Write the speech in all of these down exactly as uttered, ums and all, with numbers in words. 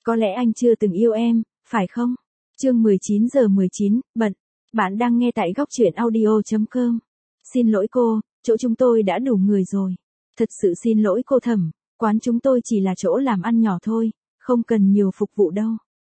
Có lẽ anh chưa từng yêu em, phải không? Chương mười chín giờ mười chín, bận. Bạn đang nghe tại góc truyện audio chấm com. Xin lỗi cô, chỗ chúng tôi đã đủ người rồi. Thật sự xin lỗi cô Thẩm, quán chúng tôi chỉ là chỗ làm ăn nhỏ thôi, không cần nhiều phục vụ đâu.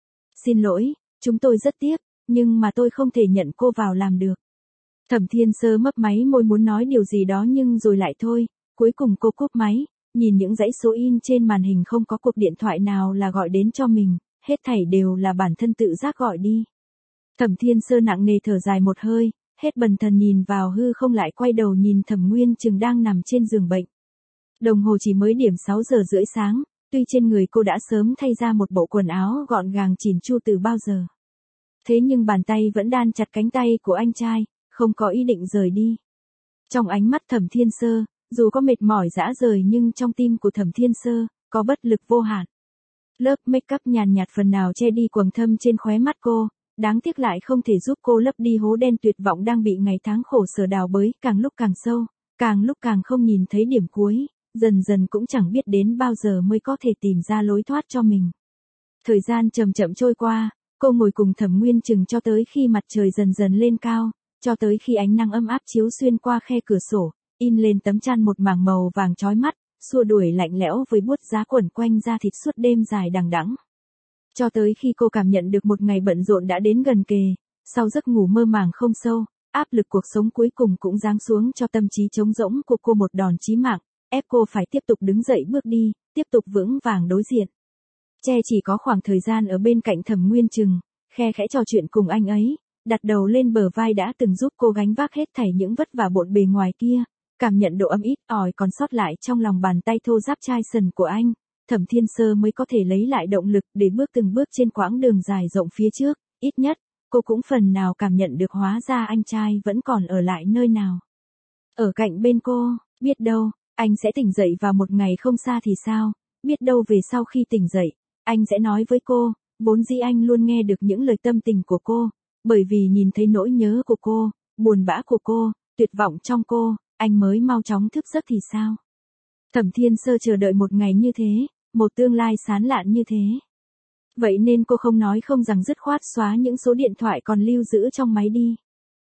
Xin lỗi, chúng tôi rất tiếc, nhưng mà tôi không thể nhận cô vào làm được. Thẩm Thiên Sơ mấp máy môi muốn nói điều gì đó nhưng rồi lại thôi, cuối cùng cô cúp máy, nhìn những dãy số in trên màn hình không có cuộc điện thoại nào là gọi đến cho mình, hết thảy đều là bản thân tự giác gọi đi. Thẩm Thiên Sơ nặng nề thở dài một hơi, hết bần thần nhìn vào hư không lại quay đầu nhìn Thẩm Nguyên Trừng đang nằm trên giường bệnh. Đồng hồ chỉ mới điểm sáu giờ rưỡi sáng, tuy trên người cô đã sớm thay ra một bộ quần áo gọn gàng chỉn chu từ bao giờ. Thế nhưng bàn tay vẫn đan chặt cánh tay của anh trai, không có ý định rời đi. Trong ánh mắt Thẩm Thiên Sơ, dù có mệt mỏi rã rời nhưng trong tim của Thẩm Thiên Sơ, có bất lực vô hạn. Lớp make up nhàn nhạt phần nào che đi quầng thâm trên khóe mắt cô, đáng tiếc lại không thể giúp cô lấp đi hố đen tuyệt vọng đang bị ngày tháng khổ sở đào bới càng lúc càng sâu, càng lúc càng không nhìn thấy điểm cuối, dần dần cũng chẳng biết đến bao giờ mới có thể tìm ra lối thoát cho mình. Thời gian chậm chậm trôi qua, cô ngồi cùng Thẩm Nguyên Trừng cho tới khi mặt trời dần dần lên cao, cho tới khi ánh nắng ấm áp chiếu xuyên qua khe cửa sổ, in lên tấm chăn một mảng màu vàng chói mắt, xua đuổi lạnh lẽo với buốt giá quẩn quanh da thịt suốt đêm dài đằng đẵng. Cho tới khi cô cảm nhận được một ngày bận rộn đã đến gần kề, sau giấc ngủ mơ màng không sâu, áp lực cuộc sống cuối cùng cũng giáng xuống cho tâm trí trống rỗng của cô một đòn chí mạng, ép cô phải tiếp tục đứng dậy bước đi, tiếp tục vững vàng đối diện. Che chỉ có khoảng thời gian ở bên cạnh Thẩm Nguyên Trừng, khe khẽ trò chuyện cùng anh ấy, đặt đầu lên bờ vai đã từng giúp cô gánh vác hết thảy những vất vả bộn bề ngoài kia, cảm nhận độ ấm ít ỏi còn sót lại trong lòng bàn tay thô ráp chai sần của anh, Thẩm Thiên Sơ mới có thể lấy lại động lực để bước từng bước trên quãng đường dài rộng phía trước, ít nhất, cô cũng phần nào cảm nhận được hóa ra anh trai vẫn còn ở lại nơi nào. Ở cạnh bên cô, biết đâu, anh sẽ tỉnh dậy vào một ngày không xa thì sao, biết đâu về sau khi tỉnh dậy, anh sẽ nói với cô, vốn dĩ anh luôn nghe được những lời tâm tình của cô, bởi vì nhìn thấy nỗi nhớ của cô, buồn bã của cô, tuyệt vọng trong cô, anh mới mau chóng thức giấc thì sao. Thẩm Thiên Sơ chờ đợi một ngày như thế, một tương lai sán lạn như thế. Vậy nên cô không nói không rằng dứt khoát xóa những số điện thoại còn lưu giữ trong máy đi.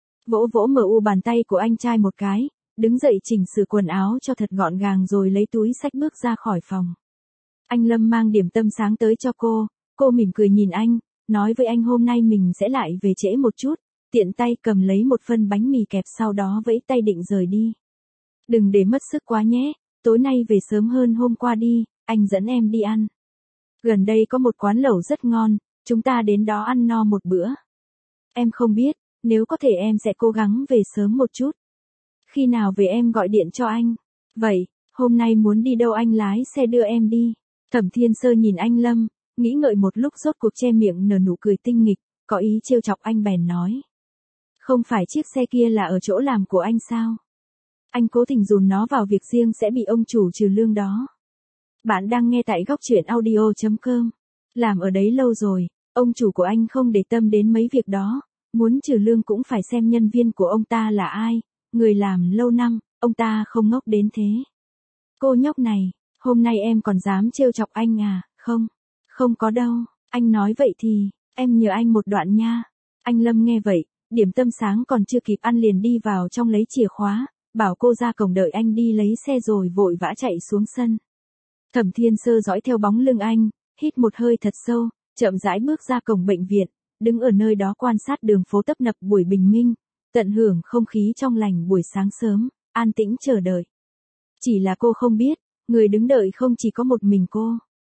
Vỗ vỗ mờ u bàn tay của anh trai một cái, đứng dậy chỉnh sửa quần áo cho thật gọn gàng rồi lấy túi xách bước ra khỏi phòng. Anh Lâm mang điểm tâm sáng tới cho cô, cô mỉm cười nhìn anh, nói với anh hôm nay mình sẽ lại về trễ một chút, tiện tay cầm lấy một phân bánh mì kẹp sau đó vẫy tay định rời đi. Đừng để mất sức quá nhé, tối nay về sớm hơn hôm qua đi, anh dẫn em đi ăn. Gần đây có một quán lẩu rất ngon, chúng ta đến đó ăn no một bữa. Em không biết, nếu có thể em sẽ cố gắng về sớm một chút. Khi nào về em gọi điện cho anh. Vậy, hôm nay muốn đi đâu anh lái xe đưa em đi. Thẩm Thiên Sơ nhìn anh Lâm, nghĩ ngợi một lúc rốt cuộc che miệng nở nụ cười tinh nghịch, có ý trêu chọc anh bèn nói. Không phải chiếc xe kia là ở chỗ làm của anh sao? Anh cố tình dồn nó vào việc riêng sẽ bị ông chủ trừ lương đó. Bạn đang nghe tại góc truyện audio chấm com. Làm ở đấy lâu rồi, ông chủ của anh không để tâm đến mấy việc đó, muốn trừ lương cũng phải xem nhân viên của ông ta là ai, người làm lâu năm, ông ta không ngốc đến thế. Cô nhóc này, hôm nay em còn dám trêu chọc anh à, không? Không có đâu, anh nói vậy thì, em nhờ anh một đoạn nha. Anh Lâm nghe vậy, điểm tâm sáng còn chưa kịp ăn liền đi vào trong lấy chìa khóa, bảo cô ra cổng đợi anh đi lấy xe rồi vội vã chạy xuống sân. Thẩm Thiên Sơ dõi theo bóng lưng anh, hít một hơi thật sâu, chậm rãi bước ra cổng bệnh viện, đứng ở nơi đó quan sát đường phố tấp nập buổi bình minh, tận hưởng không khí trong lành buổi sáng sớm, an tĩnh chờ đợi. Chỉ là cô không biết, người đứng đợi không chỉ có một mình cô.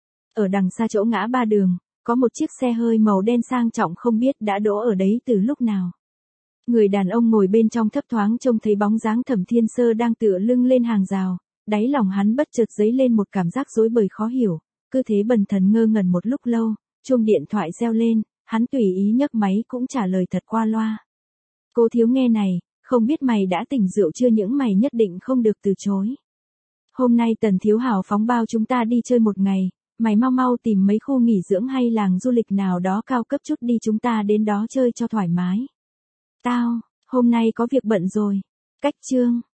Ở đằng xa chỗ ngã ba đường, có một chiếc xe hơi màu đen sang trọng không biết đã đỗ ở đấy từ lúc nào. Người đàn ông ngồi bên trong thấp thoáng trông thấy bóng dáng Thẩm Thiên Sơ đang tựa lưng lên hàng rào, đáy lòng hắn bất chợt dấy lên một cảm giác rối bời khó hiểu, cứ thế bần thần ngơ ngẩn một lúc lâu, chuông điện thoại reo lên, hắn tùy ý nhấc máy cũng trả lời thật qua loa. Cô thiếu nghe này, không biết mày đã tỉnh rượu chưa, những mày nhất định không được từ chối. Hôm nay Tần thiếu hào phóng bao chúng ta đi chơi một ngày, mày mau mau tìm mấy khu nghỉ dưỡng hay làng du lịch nào đó cao cấp chút đi, chúng ta đến đó chơi cho thoải mái. Tao, hôm nay có việc bận rồi. Cách chương.